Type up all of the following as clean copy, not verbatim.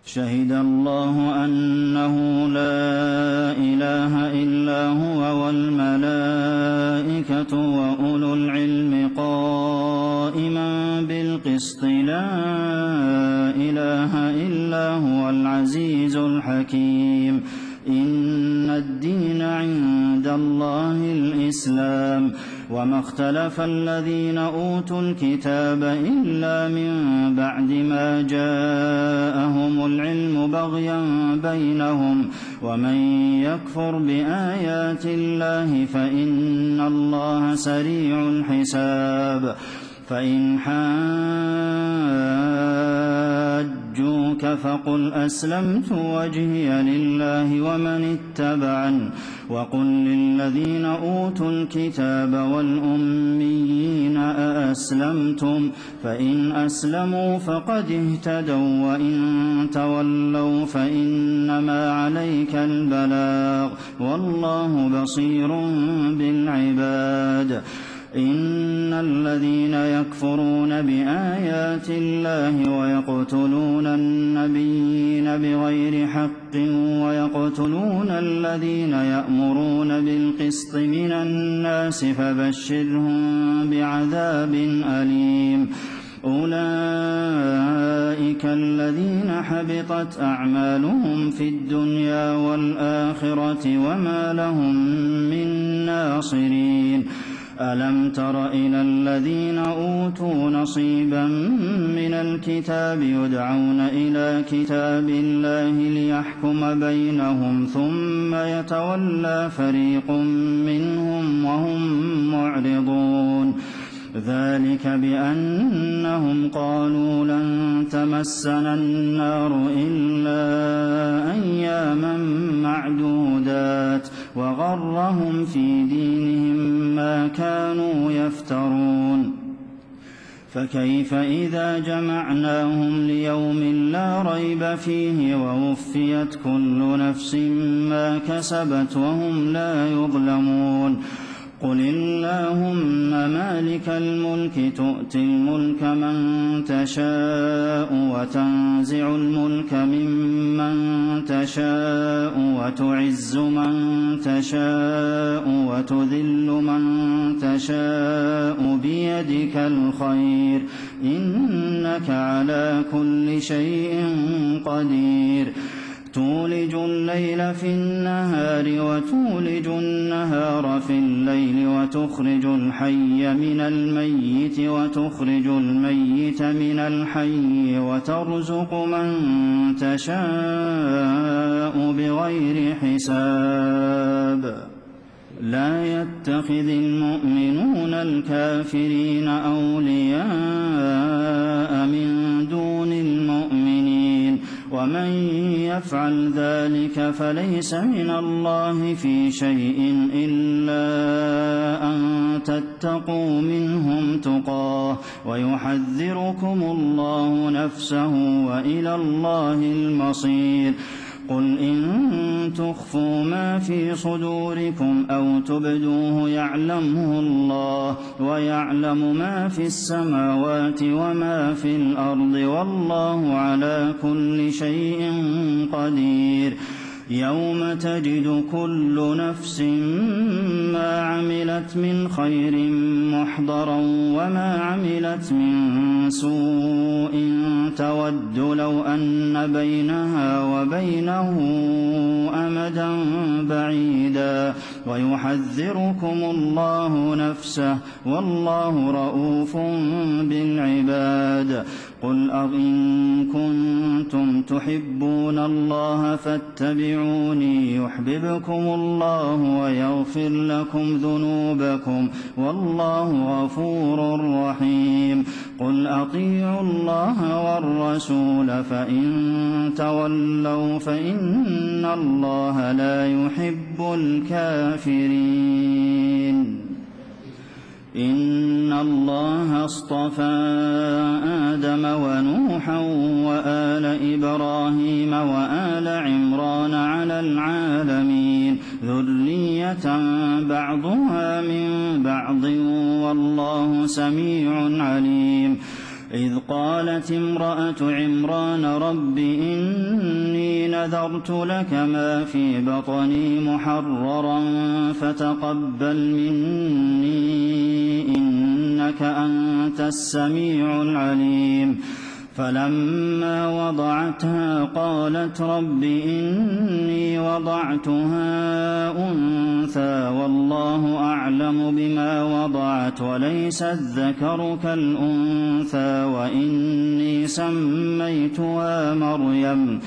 شهد الله أنه لا إله إلا هو والملائكة وأولو العلم قائما بالقسط لا إله إلا هو العزيز الحكيم إن الدين عند الله الإسلام وما اختلف الذين أوتوا الكتاب إلا من بعد ما جاءهم العلم بغيا بينهم ومن يكفر بآيات الله فإن الله سريع الحساب فإن حاجوك فقل أسلمت وجهي لله ومن اتبعني وقل للذين أوتوا الكتاب والأميين أأسلمتم فإن أسلموا فقد اهتدوا وإن تولوا فإنما عليك البلاغ والله بصير بالعباد إن الذين يكفرون بآيات الله ويقتلون النبيين بغير حق ويقتلون الذين يأمرون بالقسط من الناس فبشرهم بعذاب أليم أولئك الذين حبطت أعمالهم في الدنيا والآخرة وما لهم من ناصرين ألم تر إلى الذين أوتوا نصيبا من الكتاب يدعون إلى كتاب الله ليحكم بينهم ثم يتولى فريق منهم وهم معرضون ذلك بأنهم قالوا لن تمسنا النار إلا أياما معدودات وغرهم في دينهم ما كانوا يفترون فكيف إذا جمعناهم ليوم لا ريب فيه ووفيت كل نفس ما كسبت وهم لا يظلمون قل اللهم مالك الملك تؤتي الملك من تشاء وتنزع الملك ممن تشاء وتعز من تشاء وتذل من تشاء بيدك الخير إنك على كل شيء قدير تولج الليل في النهار وتولج النهار في الليل وتخرج الحي من الميت وتخرج الميت من الحي وترزق من تشاء بغير حساب لا يتخذ المؤمنون الكافرين أولياء من دون المؤمنين ومن يفعل ذلك فليس من الله في شيء إلا أن تتقوا منهم تقاه ويحذركم الله نفسه وإلى الله المصير قل إن تخفوا ما في صدوركم أو تبدوه يعلمه الله ويعلم ما في السماوات وما في الأرض والله على كل شيء قدير يوم تجد كل نفس ما عملت من خير محضرا وما عملت من سوء تود لو أن بينها وبينه أمدا بعيدا ويحذركم الله نفسه والله رءوف بالعباد قل إن كنتم تحبون الله فاتبعوني يحببكم الله ويغفر لكم ذنوبكم والله غفور رحيم قل أطيعوا الله والرسول فإن تولوا فإن الله لا يحب الكافرين إن الله اصطفى آدم ونوحا وآل إبراهيم وآل عمران على العالمين ذرية بعضها من بعض والله سميع عليم إذ قالت امرأة عمران رب إن نذرت لك ما في بطني محررا فتقبل مني إنك أنت السميع العليم فلما وضعتها قالت رب إني وضعتها أنثى والله أعلم بما وضعت وليس الذكر كالأنثى وإني سميتها مريم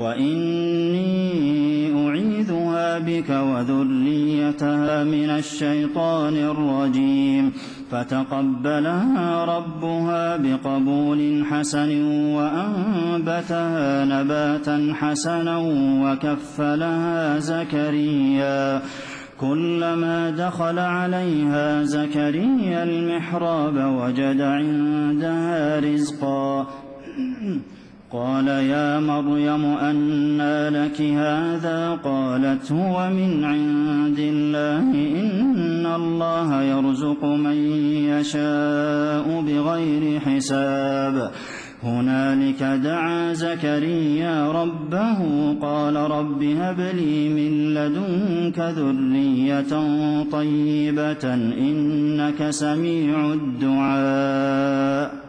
وإني أعيذها بك وذريتها من الشيطان الرجيم فتقبلها ربها بقبول حسن وأنبتها نباتا حسنا وكفلها زكريا كلما دخل عليها زكريا المحراب وجد عندها رزقا قال يا مريم أنى لك هذا قالت هو من عند الله إن الله يرزق من يشاء بغير حساب هنالك دعا زكريا ربه قال رب هب لي من لدنك ذرية طيبة إنك سميع الدعاء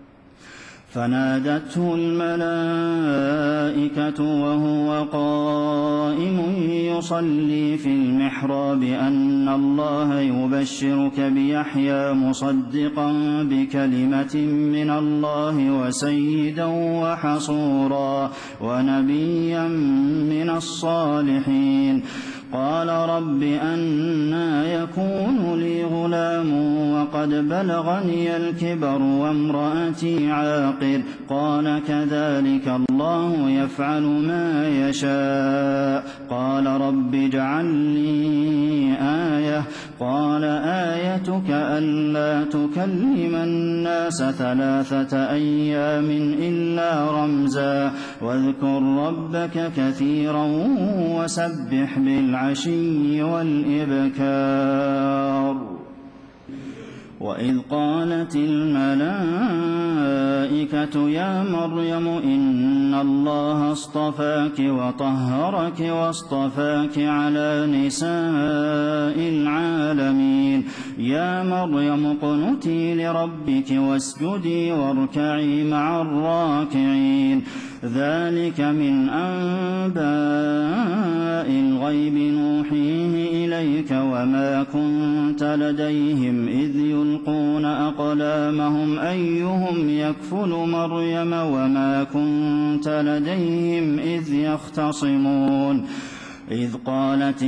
فنادته الملائكة وهو قائم يصلي في المحراب أن الله يبشرك بيحيى مصدقا بكلمة من الله وسيدا وحصورا ونبيا من الصالحين قال رب أنى يكون لي غلام وقد بلغني الكبر وامرأتي عاقر قال كذلك الله يفعل ما يشاء قال رب اجعل لي آية قال آيتك ألا تكلم الناس 3 أيام إلا رمزا واذكر ربك كثيرا وسبح بالعشي والإبكار وإذ قالت الملائكة يا مريم إن الله اصطفاك وطهرك واصطفاك على نساء العالمين يا مريم اقنتي لربك واسجدي واركعي مع الراكعين ذلك من أنباء الغيب نوحيه إليك وما كنت لديهم إذ يلقون أقلامهم أيهم يكفل مريم وما كنت لديهم إذ يختصمون إذ قالت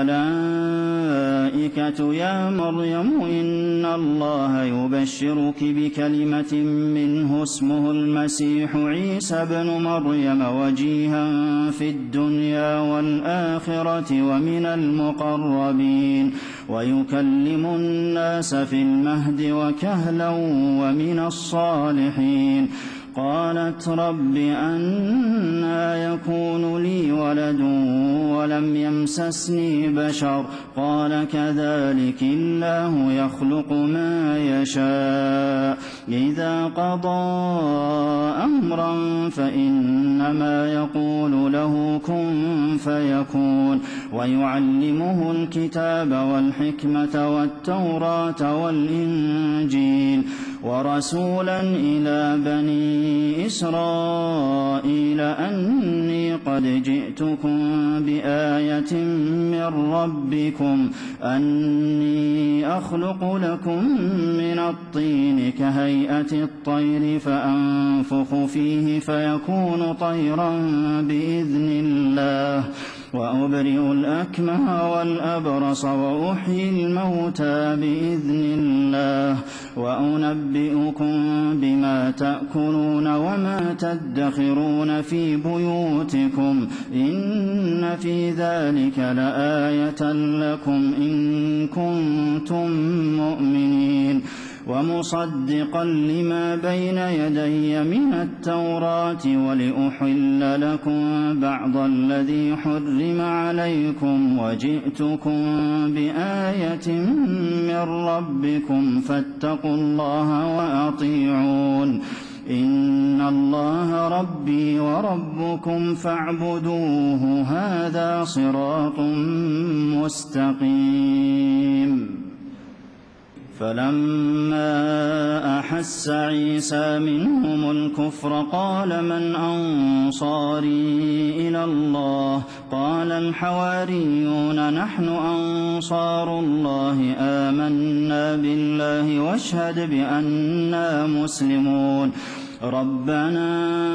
الملائكة يا مريم إن الله يبشرك بكلمة منه اسمه المسيح عيسى ابن مريم وجيها في الدنيا والآخرة ومن المقربين ويكلم الناس في المهد وكهلا ومن الصالحين قالت رب أنى يكون لي ولد ولم يمسسني بشر قال كذلك الله يخلق ما يشاء إذا قضى أمرا فإنما يقول له كن فيكون ويعلمه الكتاب والحكمة والتوراة والإنجيل ورسولا إلى بني إسرائيل أني قد جئتكم بآية من ربكم أني أخلق لكم من الطين كهيئة الطير فأنفخ فيه فيكون طيرا بإذن الله وأبرئ الأكمه والأبرص وأحيي الموتى بإذن الله وأنبئكم بما تأكلون وما تدخرون في بيوتكم إن في ذلك لآية لكم إن كنتم مؤمنين ومصدقا لما بين يدي من التوراة ولأحل لكم بعض الذي حرم عليكم وجئتكم بآية من ربكم فاتقوا الله وأطيعون إن الله ربي وربكم فاعبدوه هذا صراط مستقيم فلما أحس عيسى منهم الكفر قال من أنصاري إلى الله قال الحواريون نحن أنصار الله آمنا بالله واشهد بأننا مسلمون ربنا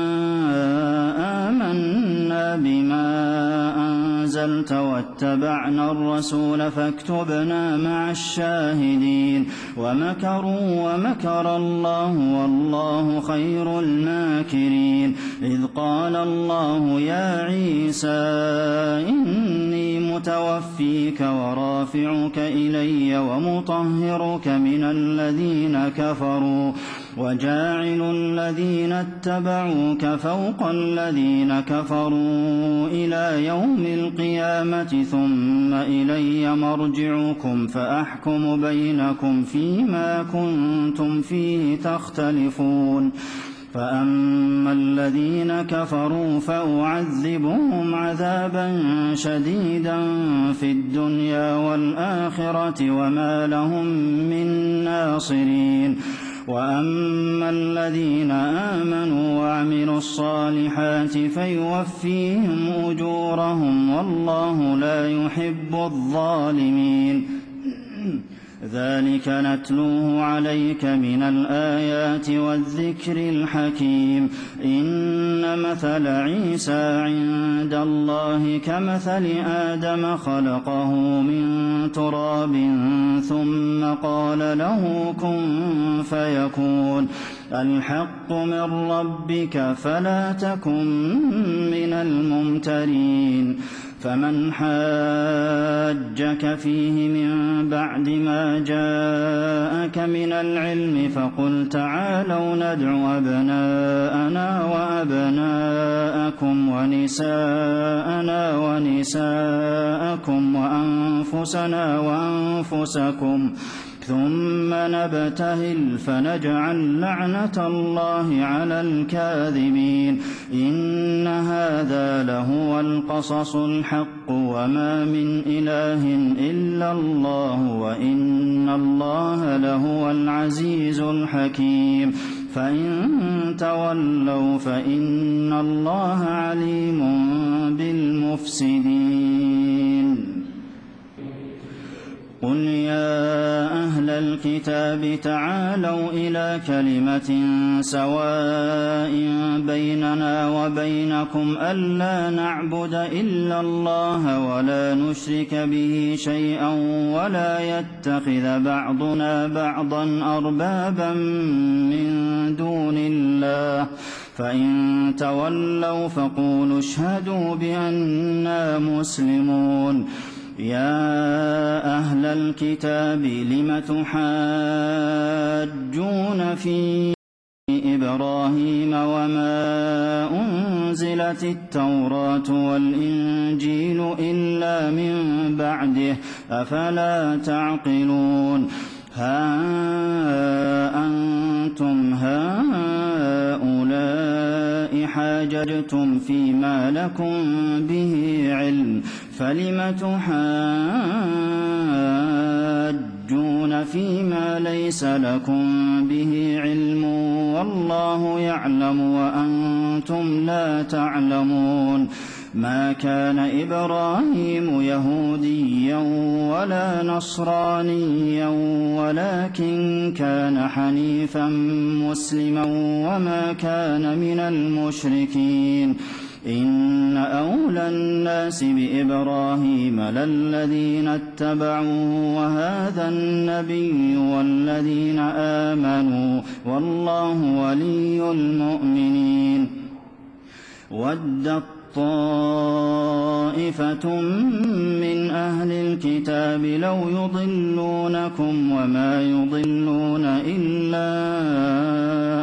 آمنا بما أنزلت واتبعنا الرسول فاكتبنا مع الشاهدين ومكروا ومكر الله والله خير الماكرين إذ قال الله يا عيسى إني متوفيك ورافعك إلي ومطهرك من الذين كفروا وجاعل الذين اتبعوك فوق الذين كفروا إلى يوم القيامة ثم إلي مرجعكم فأحكم بينكم فيما كنتم فيه تختلفون فأما الذين كفروا فأعذبهم عذابا شديدا في الدنيا والآخرة وما لهم من ناصرين وأما الذين آمنوا وعملوا الصالحات فيوفيهم أجورهم والله لا يحب الظالمين ذلك نتلوه عليك من الآيات والذكر الحكيم إن مثل عيسى عند الله كمثل آدم خلقه من تراب ثم قال له كن فيكون الحق من ربك فلا تكن من الممترين فمن حاجك فيه من بعد ما جاءك من العلم فقل تعالوا ندع أبناءنا وأبناءكم ونساءنا ونساءكم وأنفسنا وأنفسكم ثم نبتهل فنجعل لعنة الله على الكاذبين إن هذا لهو القصص الحق وما من إله إلا الله وإن الله لهو العزيز الحكيم فإن تولوا فإن الله عليم بالمفسدين قل يا أهل الكتاب تعالوا إلى كلمة سواء بيننا وبينكم ألا نعبد إلا الله ولا نشرك به شيئا ولا يتخذ بعضنا بعضا أربابا من دون الله فإن تولوا فقولوا اشهدوا بأننا مسلمون يا أهل الكتاب لم تحاجون في إبراهيم وما أنزلت التوراة والإنجيل إلا من بعده أفلا تعقلون ها أنتم هؤلاء حاججتم فيما لكم به علم فلم تحاجون فيما ليس لكم به علم والله يعلم وأنتم لا تعلمون ما كان إبراهيم يهوديا ولا نصرانيا ولكن كان حنيفا مسلما وما كان من المشركين إن أولى الناس بإبراهيم للذين اتبعوه وهذا النبي والذين آمنوا والله ولي المؤمنين ودت طائفة من أهل الكتاب لو يضلونكم وما يضلون إلا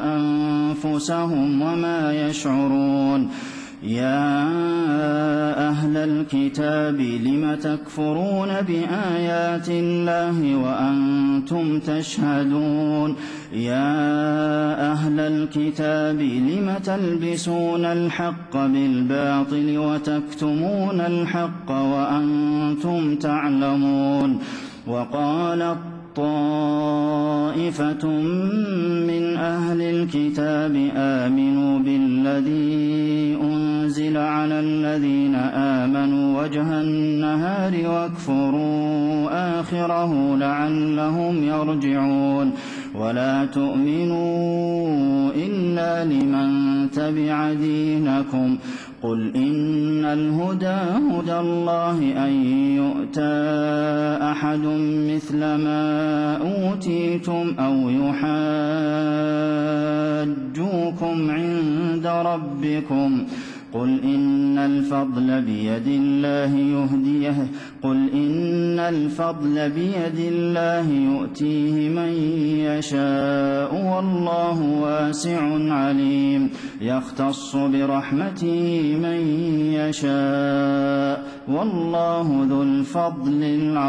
أنفسهم وما يشعرون يا أهل الكتاب لم تكفرون بآيات الله وأنتم تشهدون يا أهل الكتاب لم تلبسون الحق بالباطل وتكتمون الحق وأنتم تعلمون وقالت طائفة من أهل الكتاب آمنوا بالذي أنزل على الذين آمنوا وجه النهار واكفروا آخره لعلهم يرجعون ولا تؤمنوا إلا لمن تبع دينكم قل إن الهدى هدى الله أن يؤتى أحد مثل ما أوتيتم أو يحاجوكم عند ربكم قل إن الفضل بيد الله يؤتيه من يشاء والله واسع عليم يختص برحمته من يشاء والله ذو الفضل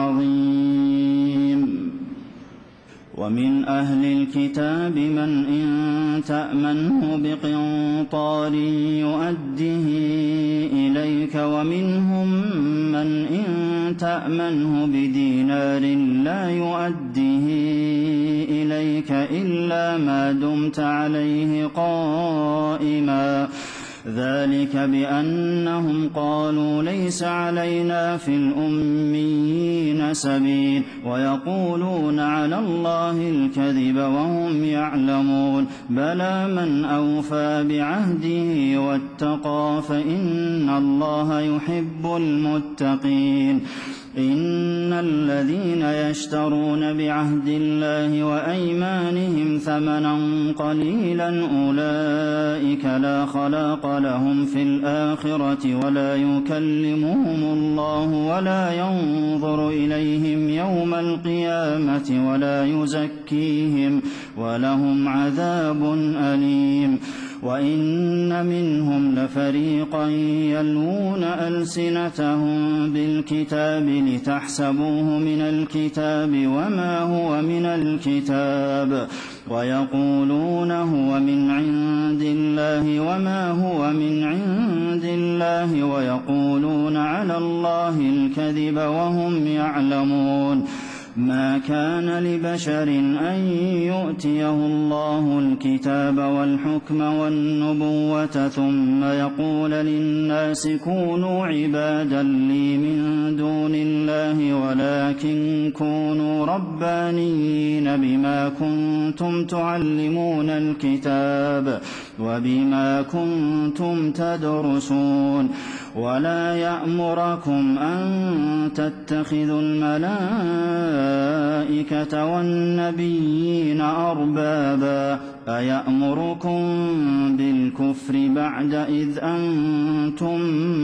العظيم ومن أهل الكتاب من إن تأمنه بقنطار يؤده إليك ومنهم من إن تأمنه بدينار لا يؤده إليك إلا ما دمت عليه قائما ذلك بأنهم قالوا ليس علينا في الأميين سبيل ويقولون على الله الكذب وهم يعلمون بلى من أوفى بعهده واتقى فإن الله يحب المتقين إن الذين يشترون بعهد الله وأيمانهم ثمنا قليلا أولئك لا خلاق لهم في الآخرة ولا يكلمهم الله ولا ينظر إليهم يوم القيامة ولا يزكيهم ولهم عذاب أليم وإن منهم لفريقا يلوون ألسنتهم بالكتاب لتحسبوه من الكتاب وما هو من الكتاب ويقولون هو من عند الله وما هو من عند الله ويقولون على الله الكذب وهم يعلمون ما كان لبشر أن يؤتيه الله الكتاب والحكم والنبوة ثم يقول للناس كونوا عبادا لي من دون الله ولكن كونوا ربانيين بما كنتم تعلمون الكتاب وبما كنتم تدرسون ولا يأمركم أن تتخذوا الملائكة والنبيين أربابا أيأمركم بالكفر بعد إذ أنتم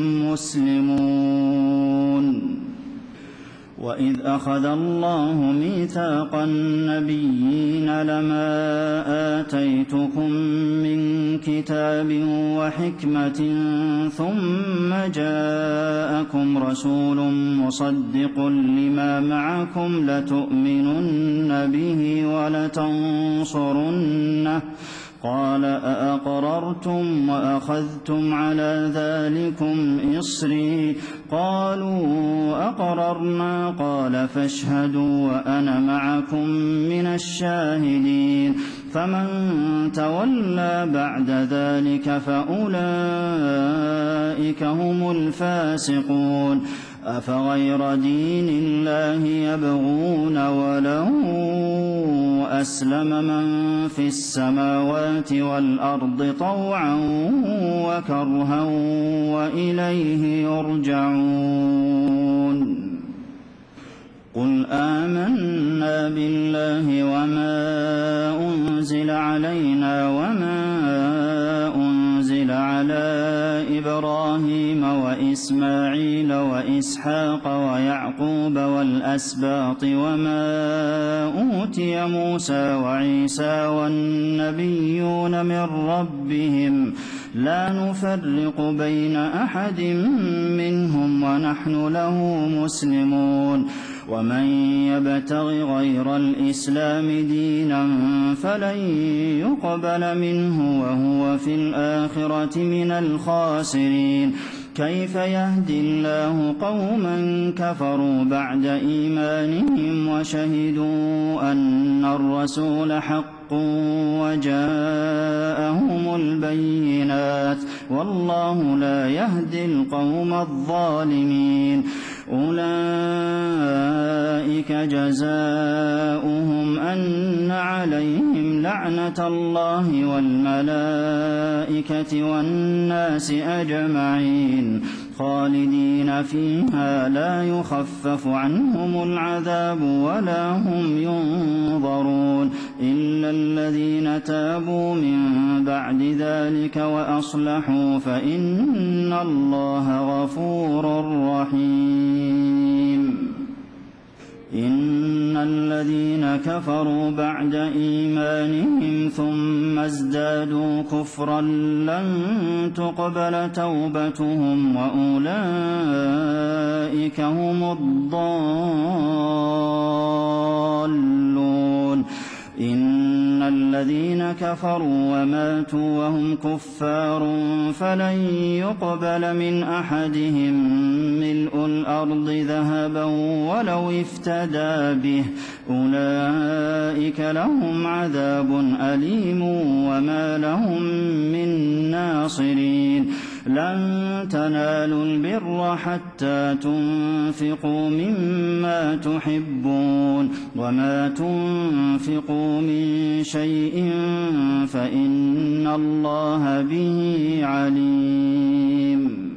مسلمون وإذ أخذ الله ميثاق النبيين لما آتيتكم من كتاب وحكمة ثم جاءكم رسول مصدق لما معكم لتؤمنن به ولتنصرنه قال أأقررتم وأخذتم على ذلكم إصري قالوا أقررنا قال فاشهدوا وأنا معكم من الشاهدين فمن تولى بعد ذلك فأولئك هم الفاسقون أفغير دين الله يبغون وله أسلم من في السماوات والأرض طوعا وكرها وإليه يرجعون قل آمنا بالله وما أنزل علينا وما أنزل على إبراهيم وإبراهيم وإسماعيل وإسحاق ويعقوب والأسباط وما أوتي موسى وعيسى والنبيون من ربهم لا نفرق بين أحد منهم ونحن له مسلمون ومن يبتغ غير الإسلام دينا فلن يقبل منه وهو في الآخرة من الخاسرين كيف يهدي الله قوما كفروا بعد إيمانهم وشهدوا أن الرسول حق وجاءهم البينات والله لا يهدي القوم الظالمين أولئك جزاؤهم أن عليهم لعنة الله والملائكة والناس أجمعين خالدين فيها لا يخفف عنهم العذاب ولا هم ينظرون إلا الذين تابوا من بعد ذلك وأصلحوا فإن الله غفور رحيم إن الذين كفروا بعد إيمانهم ثم ازدادوا كفرا لن تقبل توبتهم وأولئك هم الضالون إن الذين كفروا وماتوا وهم كفار فلن يقبل من أحدهم ملء الأرض ذهبا ولو افتدى به أولئك لهم عذاب أليم وما لهم من ناصرين لن تنالوا البر حتى تنفقوا مما تحبون وما تنفقوا من شيء فإن الله به عليم